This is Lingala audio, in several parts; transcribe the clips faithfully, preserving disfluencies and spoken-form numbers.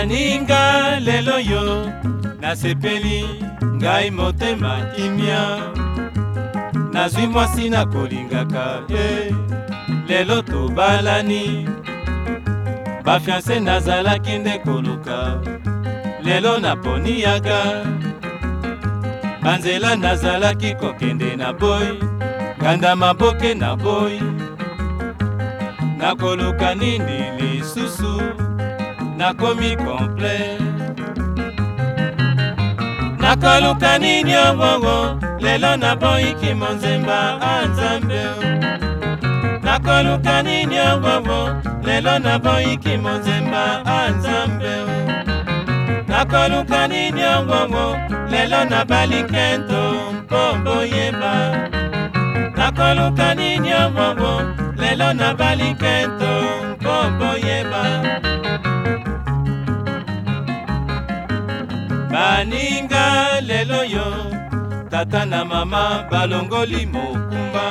baninga lelo yo nasepeli ngai motema kimia nazwi mwasi nakolingaka ye lelo tobalani bafianse nazalaki nde koluka lelo naponi yaga banzela nazalaki kokende na boy nganda maboke na boy nakoluka nini lisusu nakomi complet nakoluka nini ongongo lelo naboyiki monzemba anzambe nakoluka nini ongongo lelo naboyiki monzemba anzambe nakoluka nini ongongo lelo nabalikento mpombo yeba nakoluka nini ongongo lelo nabalikento mpombo yeba baninga lelo yo tata na mama balongoli mokumba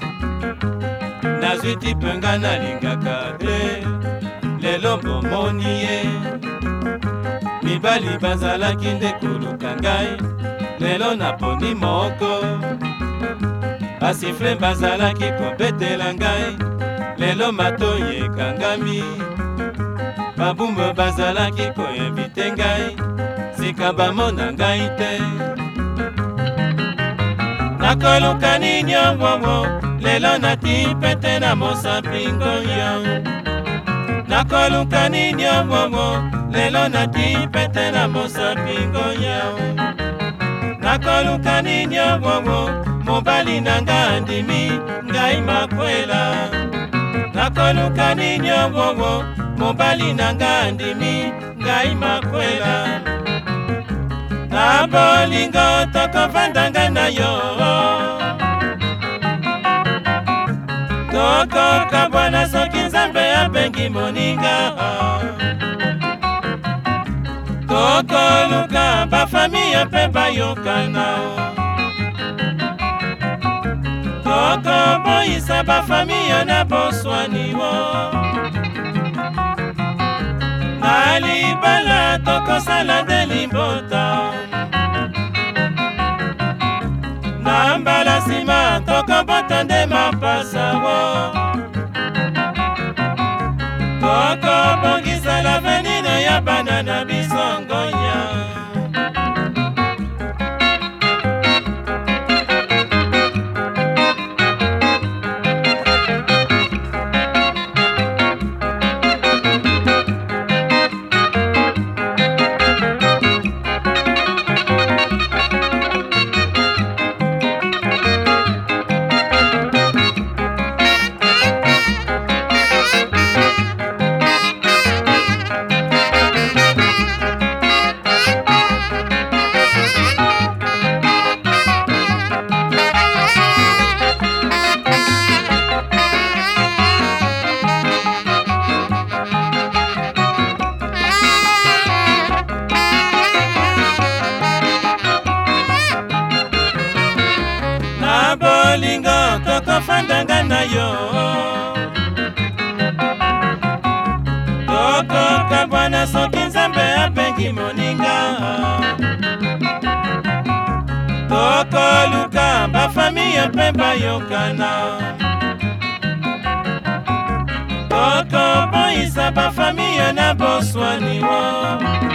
nazwi tipenga nalingaka te lelo bomoni ye mibali bazalaki nde koluka ngai lelo naponi moko basifle bazalaki kobetela ngai lelo matoyi ekangami babumbu bazalaki koinvite ngai sika bamona ngai te nakoluka nini ongongo lelo natipete na mosapingoyo nakoluka nini ongongo lelo natipete na mosapingoyo nakoluka nini ongongo mobali nanga andimi ngai makwela nakoluka nini ongongo mobali nanga andimi ngai makwela na bolingo tokovandanga na yo tokokabwana soki nzambe abengi moninga tokoluka bafamiye mpe bayokana tokoboyisa bafamiye na boswaniwo na libala tokosala nde limbota na mbala nsima tokobota nde mapasawo tokobongisa lavenire ya bana na biso ngonya bolingo tokofandanga na yo tokokabwana soki nzambe abengi moninga tokoluka bafamiye mpe bayokana tokoboyisa bafamiye na boswaniwo